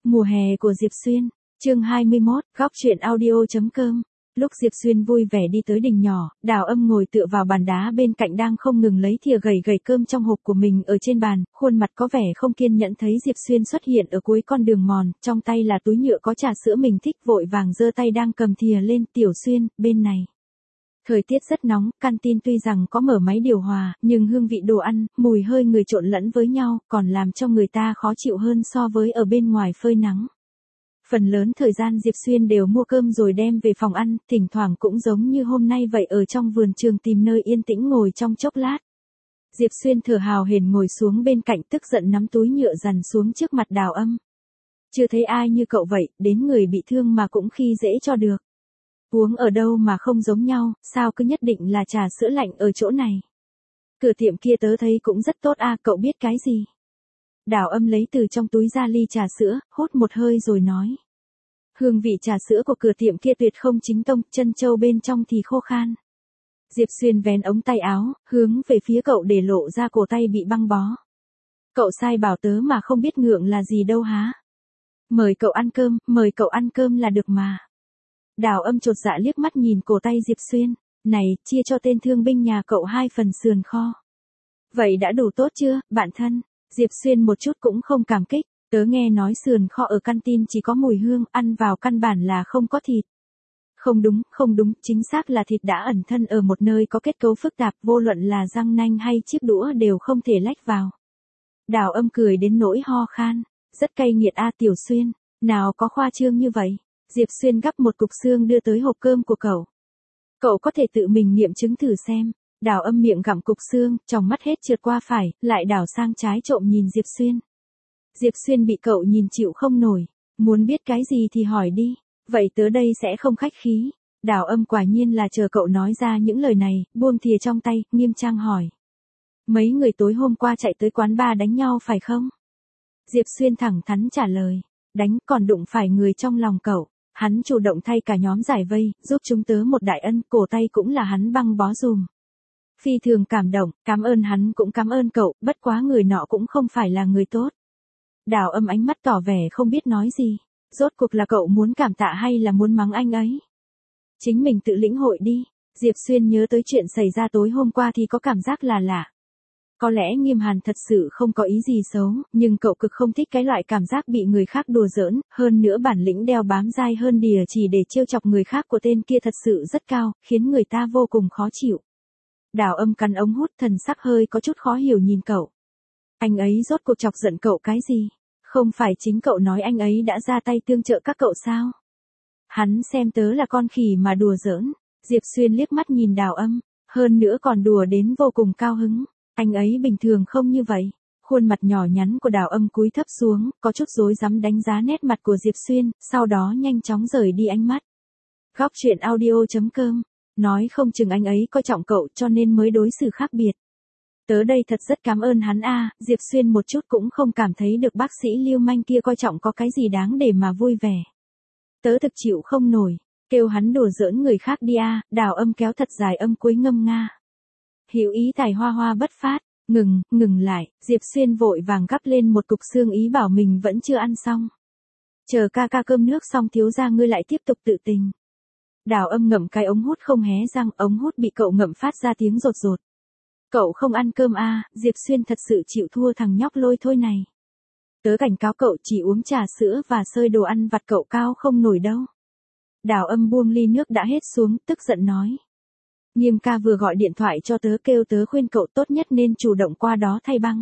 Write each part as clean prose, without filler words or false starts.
Mùa hè của Diệp Xuyên, chương 21, góc truyện audio.com. Lúc Diệp Xuyên vui vẻ đi tới đình nhỏ, Đào Âm ngồi tựa vào bàn đá bên cạnh đang không ngừng lấy thìa gẩy cơm trong hộp của mình ở trên bàn, khuôn mặt có vẻ không kiên nhẫn thấy Diệp Xuyên xuất hiện ở cuối con đường mòn, trong tay là túi nhựa có trà sữa mình thích, vội vàng giơ tay đang cầm thìa lên. Tiểu Xuyên, bên này. Thời tiết rất nóng, canteen tuy rằng có mở máy điều hòa, nhưng hương vị đồ ăn, mùi hơi người trộn lẫn với nhau, còn làm cho người ta khó chịu hơn so với ở bên ngoài phơi nắng. Phần lớn thời gian Diệp Xuyên đều mua cơm rồi đem về phòng ăn, thỉnh thoảng cũng giống như hôm nay vậy ở trong vườn trường tìm nơi yên tĩnh ngồi trong chốc lát. Diệp Xuyên thở hào hển ngồi xuống bên cạnh, tức giận nắm túi nhựa dằn xuống trước mặt Đào Âm. Chưa thấy ai như cậu vậy, đến người bị thương mà cũng khi dễ cho được. Uống ở đâu mà không giống nhau, sao cứ nhất định là trà sữa lạnh ở chỗ này. Cửa tiệm kia tớ thấy cũng rất tốt à, cậu biết cái gì? Đào Âm lấy từ trong túi ra ly trà sữa, hút một hơi rồi nói. Hương vị trà sữa của cửa tiệm kia tuyệt không chính tông, chân châu bên trong thì khô khan. Diệp Xuyên vén ống tay áo, hướng về phía cậu để lộ ra cổ tay bị băng bó. Cậu sai bảo tớ mà không biết ngượng là gì đâu há. Mời cậu ăn cơm là được mà. Đào Âm chột dạ liếc mắt nhìn cổ tay Diệp Xuyên, này, chia cho tên thương binh nhà cậu 2 phần sườn kho. Vậy đã đủ tốt chưa, bạn thân? Diệp Xuyên một chút cũng không cảm kích, tớ nghe nói sườn kho ở canteen chỉ có mùi hương, ăn vào căn bản là không có thịt. Không đúng, chính xác là thịt đã ẩn thân ở một nơi có kết cấu phức tạp, vô luận là răng nanh hay chiếc đũa đều không thể lách vào. Đào Âm cười đến nỗi ho khan, rất cay nghiệt a Tiểu Xuyên, nào có khoa trương như vậy. Diệp Xuyên gắp một cục xương đưa tới hộp cơm của cậu. Cậu có thể tự mình nghiệm chứng thử xem. Đào Âm miệng gặm cục xương, tròng mắt hết trượt qua phải, lại đảo sang trái trộm nhìn Diệp Xuyên. Diệp Xuyên bị cậu nhìn chịu không nổi. Muốn biết cái gì thì hỏi đi. Vậy tớ đây sẽ không khách khí. Đào Âm quả nhiên là chờ cậu nói ra những lời này, buông thìa trong tay, nghiêm trang hỏi. Mấy người tối hôm qua chạy tới quán bar đánh nhau phải không? Diệp Xuyên thẳng thắn trả lời. Đánh còn đụng phải người trong lòng cậu. Hắn chủ động thay cả nhóm giải vây, giúp chúng tớ một đại ân, cổ tay cũng là hắn băng bó dùm. Phi thường cảm động, cảm ơn hắn cũng cảm ơn cậu, bất quá người nọ cũng không phải là người tốt. Đào Âm ánh mắt tỏ vẻ không biết nói gì. Rốt cuộc là cậu muốn cảm tạ hay là muốn mắng anh ấy? Chính mình tự lĩnh hội đi. Diệp Xuyên nhớ tới chuyện xảy ra tối hôm qua thì có cảm giác là lạ. Có lẽ Nghiêm Hàn thật sự không có ý gì xấu, nhưng cậu cực không thích cái loại cảm giác bị người khác đùa giỡn, hơn nữa bản lĩnh đeo bám dai hơn đìa chỉ để trêu chọc người khác của tên kia thật sự rất cao, khiến người ta vô cùng khó chịu. Đào Âm cắn ống hút, thần sắc hơi có chút khó hiểu nhìn cậu. Anh ấy rốt cuộc chọc giận cậu cái gì? Không phải chính cậu nói anh ấy đã ra tay tương trợ các cậu sao? Hắn xem tớ là con khỉ mà đùa giỡn. Diệp Xuyên liếc mắt nhìn Đào Âm, hơn nữa còn đùa đến vô cùng cao hứng. Anh ấy bình thường không như vậy. Khuôn mặt nhỏ nhắn của Đào Âm cúi thấp xuống, có chút rối rắm đánh giá nét mặt của Diệp Xuyên, sau đó nhanh chóng rời đi ánh mắt. Góc truyện audio.com. Nói không chừng anh ấy coi trọng cậu cho nên mới đối xử khác biệt. Tớ đây thật rất cảm ơn hắn a. Diệp Xuyên một chút cũng không cảm thấy được bác sĩ lưu manh kia coi trọng có cái gì đáng để mà vui vẻ. Tớ thực chịu không nổi, kêu hắn đùa giỡn người khác đi a. Đào Âm kéo thật dài âm cuối ngâm nga. Hữu ý tài hoa hoa bất phát, ngừng lại, Diệp Xuyên vội vàng gắp lên một cục xương ý bảo mình vẫn chưa ăn xong. Chờ ca cơm nước xong thiếu gia ngươi lại tiếp tục tự tình. Đào Âm ngậm cái ống hút không hé răng, ống hút bị cậu ngậm phát ra tiếng rột rột. Cậu không ăn cơm à, Diệp Xuyên thật sự chịu thua thằng nhóc lôi thôi này. Tớ cảnh cáo cậu chỉ uống trà sữa và xơi đồ ăn vặt cậu cao không nổi đâu. Đào Âm buông ly nước đã hết xuống, tức giận nói. Nghiêm ca vừa gọi điện thoại cho tớ kêu tớ khuyên cậu tốt nhất nên chủ động qua đó thay băng.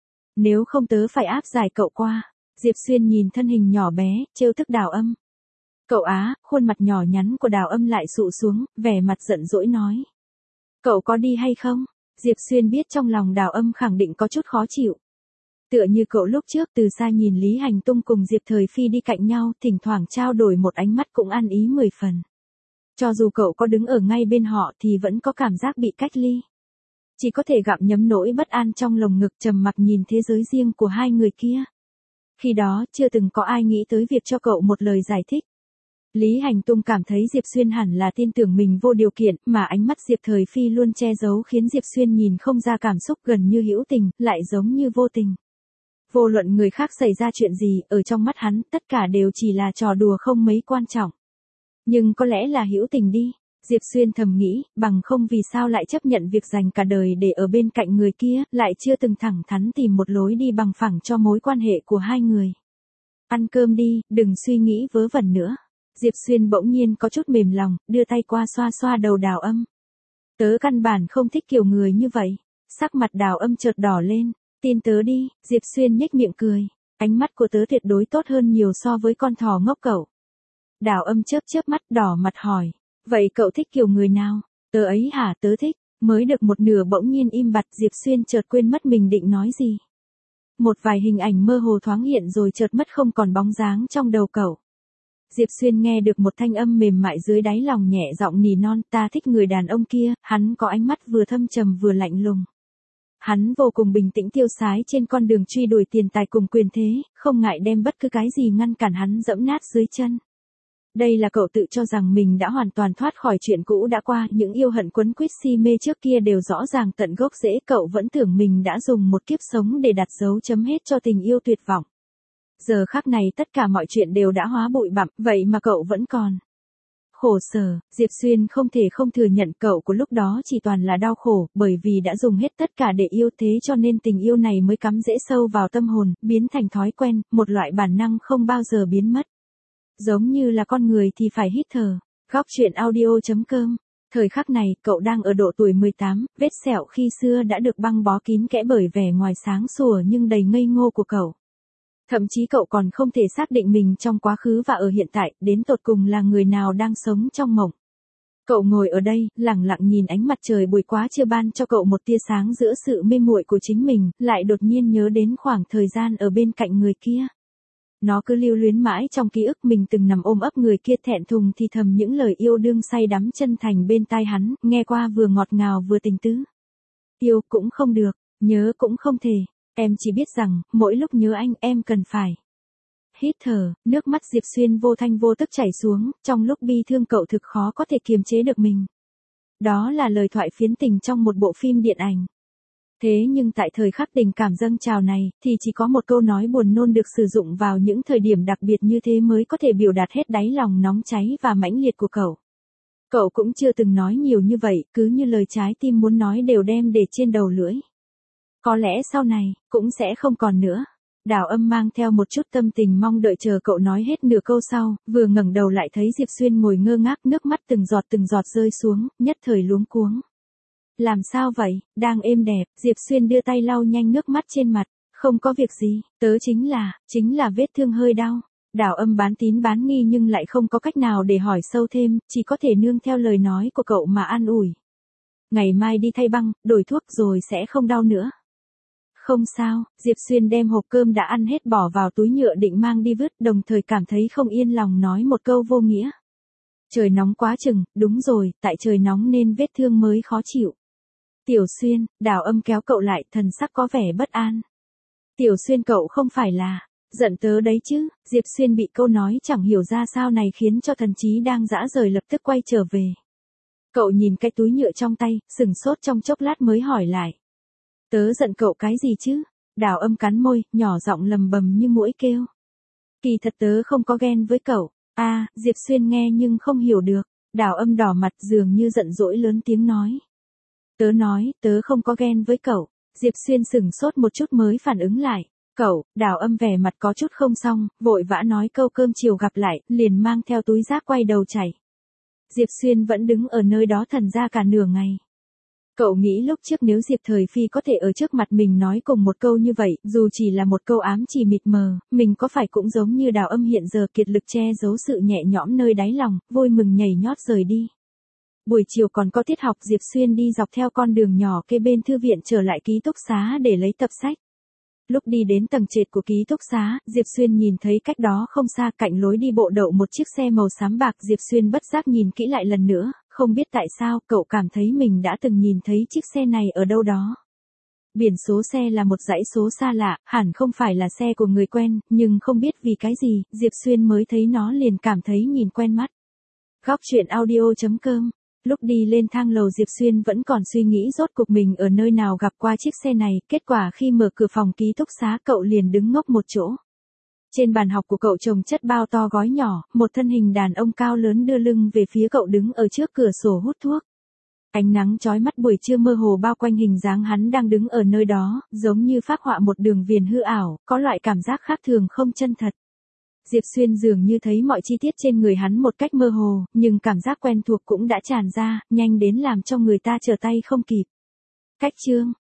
Nếu không tớ phải áp giải cậu qua. Diệp Xuyên nhìn thân hình nhỏ bé, trêu tức Đào Âm. Cậu á, khuôn mặt nhỏ nhắn của Đào Âm lại sụ xuống, vẻ mặt giận dỗi nói. Cậu có đi hay không? Diệp Xuyên biết trong lòng Đào Âm khẳng định có chút khó chịu. Tựa như cậu lúc trước từ xa nhìn Lý Hành Tung cùng Diệp Thời Phi đi cạnh nhau, thỉnh thoảng trao đổi một ánh mắt cũng ăn ý 10 phần. Cho dù cậu có đứng ở ngay bên họ thì vẫn có cảm giác bị cách ly. Chỉ có thể gặm nhấm nỗi bất an trong lồng ngực trầm mặc nhìn thế giới riêng của hai người kia. Khi đó chưa từng có ai nghĩ tới việc cho cậu một lời giải thích. Lý Hành Tung cảm thấy Diệp Xuyên hẳn là tin tưởng mình vô điều kiện, mà ánh mắt Diệp Thời Phi luôn che giấu khiến Diệp Xuyên nhìn không ra cảm xúc gần như hữu tình, lại giống như vô tình. Vô luận người khác xảy ra chuyện gì, ở trong mắt hắn, tất cả đều chỉ là trò đùa không mấy quan trọng. Nhưng có lẽ là hữu tình đi. Diệp Xuyên thầm nghĩ, bằng không vì sao lại chấp nhận việc dành cả đời để ở bên cạnh người kia, lại chưa từng thẳng thắn tìm một lối đi bằng phẳng cho mối quan hệ của hai người. Ăn cơm đi, đừng suy nghĩ vớ vẩn nữa. Diệp Xuyên bỗng nhiên có chút mềm lòng, đưa tay qua xoa xoa đầu Đào Âm. Tớ căn bản không thích kiểu người như vậy. Sắc mặt Đào Âm chợt đỏ lên. Tin tớ đi, Diệp Xuyên nhếch miệng cười. Ánh mắt của tớ tuyệt đối tốt hơn nhiều so với con thỏ ngốc cậu. Đào Âm chớp chớp mắt đỏ mặt hỏi. Vậy cậu thích kiểu người nào? Tớ ấy hả? Tớ thích. Mới được một nửa bỗng nhiên im bặt, Diệp Xuyên chợt quên mất mình định nói gì. Một vài hình ảnh mơ hồ thoáng hiện rồi chợt mất không còn bóng dáng trong đầu cậu. Diệp Xuyên nghe được một thanh âm mềm mại dưới đáy lòng nhẹ giọng nỉ non, ta thích người đàn ông kia, hắn có ánh mắt vừa thâm trầm vừa lạnh lùng. Hắn vô cùng bình tĩnh tiêu sái trên con đường truy đuổi tiền tài cùng quyền thế, không ngại đem bất cứ cái gì ngăn cản hắn dẫm nát dưới chân. Đây là cậu tự cho rằng mình đã hoàn toàn thoát khỏi chuyện cũ đã qua, những yêu hận quấn quýt si mê trước kia đều rõ ràng tận gốc rễ, cậu vẫn tưởng mình đã dùng một kiếp sống để đặt dấu chấm hết cho tình yêu tuyệt vọng. Giờ khắc này tất cả mọi chuyện đều đã hóa bụi bặm, vậy mà cậu vẫn còn khổ sở. Diệp Xuyên không thể không thừa nhận cậu của lúc đó chỉ toàn là đau khổ, bởi vì đã dùng hết tất cả để yêu, thế cho nên tình yêu này mới cắm rễ sâu vào tâm hồn, biến thành thói quen, một loại bản năng không bao giờ biến mất. Giống như là con người thì phải hít thở. Góc truyện audio.com. Thời khắc này, cậu đang ở độ tuổi 18, vết sẹo khi xưa đã được băng bó kín kẽ bởi vẻ ngoài sáng sủa nhưng đầy ngây ngô của cậu. Thậm chí cậu còn không thể xác định mình trong quá khứ và ở hiện tại, đến tột cùng là người nào đang sống trong mộng. Cậu ngồi ở đây, lặng lặng nhìn ánh mặt trời buổi quá trưa ban cho cậu một tia sáng giữa sự mê muội của chính mình, lại đột nhiên nhớ đến khoảng thời gian ở bên cạnh người kia. Nó cứ lưu luyến mãi trong ký ức mình từng nằm ôm ấp người kia thẹn thùng thì thầm những lời yêu đương say đắm chân thành bên tai hắn, nghe qua vừa ngọt ngào vừa tình tứ. Yêu cũng không được, nhớ cũng không thể, em chỉ biết rằng, mỗi lúc nhớ anh em cần phải hít thở, nước mắt Diệp Xuyên vô thanh vô tức chảy xuống, trong lúc bi thương cậu thực khó có thể kiềm chế được mình. Đó là lời thoại phiến tình trong một bộ phim điện ảnh. Thế nhưng tại thời khắc tình cảm dâng trào này, thì chỉ có một câu nói buồn nôn được sử dụng vào những thời điểm đặc biệt như thế mới có thể biểu đạt hết đáy lòng nóng cháy và mãnh liệt của cậu. Cậu cũng chưa từng nói nhiều như vậy, cứ như lời trái tim muốn nói đều đem để trên đầu lưỡi. Có lẽ sau này, cũng sẽ không còn nữa. Đào Âm mang theo một chút tâm tình mong đợi chờ cậu nói hết nửa câu sau, vừa ngẩng đầu lại thấy Diệp Xuyên ngồi ngơ ngác, nước mắt từng giọt rơi xuống, nhất thời luống cuống. Làm sao vậy, đang êm đẹp, Diệp Xuyên đưa tay lau nhanh nước mắt trên mặt, không có việc gì, tớ chính là vết thương hơi đau. Đào Âm bán tín bán nghi nhưng lại không có cách nào để hỏi sâu thêm, chỉ có thể nương theo lời nói của cậu mà an ủi. Ngày mai đi thay băng, đổi thuốc rồi sẽ không đau nữa. Không sao, Diệp Xuyên đem hộp cơm đã ăn hết bỏ vào túi nhựa định mang đi vứt, đồng thời cảm thấy không yên lòng nói một câu vô nghĩa. Trời nóng quá chừng, đúng rồi, tại trời nóng nên vết thương mới khó chịu. Tiểu Xuyên, Đào Âm kéo cậu lại, thần sắc có vẻ bất an. Tiểu Xuyên cậu không phải là giận tớ đấy chứ? Diệp Xuyên bị câu nói chẳng hiểu ra sao này khiến cho thần trí đang dã rời lập tức quay trở về. Cậu nhìn cái túi nhựa trong tay, sừng sốt trong chốc lát mới hỏi lại. Tớ giận cậu cái gì chứ? Đào Âm cắn môi, nhỏ giọng lầm bầm như muỗi kêu. Kỳ thật tớ không có ghen với cậu. Diệp Xuyên nghe nhưng không hiểu được. Đào Âm đỏ mặt dường như giận dỗi lớn tiếng nói. Tớ nói, tớ không có ghen với cậu. Diệp Xuyên sửng sốt một chút mới phản ứng lại. Cậu, Đào Âm vẻ mặt có chút không xong, vội vã nói câu cơm chiều gặp lại, liền mang theo túi rác quay đầu chạy. Diệp Xuyên vẫn đứng ở nơi đó thần ra cả nửa ngày. Cậu nghĩ lúc trước nếu Diệp Thời Phi có thể ở trước mặt mình nói cùng một câu như vậy, dù chỉ là một câu ám chỉ mịt mờ, mình có phải cũng giống như Đào Âm hiện giờ kiệt lực che giấu sự nhẹ nhõm nơi đáy lòng, vui mừng nhảy nhót rời đi. Buổi chiều còn có tiết học, Diệp Xuyên đi dọc theo con đường nhỏ kế bên thư viện trở lại ký túc xá để lấy tập sách. Lúc đi đến tầng trệt của ký túc xá, Diệp Xuyên nhìn thấy cách đó không xa cạnh lối đi bộ đậu một chiếc xe màu xám bạc. Diệp Xuyên bất giác nhìn kỹ lại lần nữa, không biết tại sao cậu cảm thấy mình đã từng nhìn thấy chiếc xe này ở đâu đó. Biển số xe là một dãy số xa lạ, hẳn không phải là xe của người quen, nhưng không biết vì cái gì, Diệp Xuyên mới thấy nó liền cảm thấy nhìn quen mắt. Góc truyện audio.com Lúc đi lên thang lầu Diệp Xuyên vẫn còn suy nghĩ rốt cuộc mình ở nơi nào gặp qua chiếc xe này, kết quả khi mở cửa phòng ký túc xá cậu liền đứng ngốc một chỗ. Trên bàn học của cậu chồng chất bao to gói nhỏ, một thân hình đàn ông cao lớn đưa lưng về phía cậu đứng ở trước cửa sổ hút thuốc. Ánh nắng chói mắt buổi trưa mơ hồ bao quanh hình dáng hắn đang đứng ở nơi đó, giống như phác họa một đường viền hư ảo, có loại cảm giác khác thường không chân thật. Diệp Xuyên dường như thấy mọi chi tiết trên người hắn một cách mơ hồ, nhưng cảm giác quen thuộc cũng đã tràn ra, nhanh đến làm cho người ta trở tay không kịp. Cách chương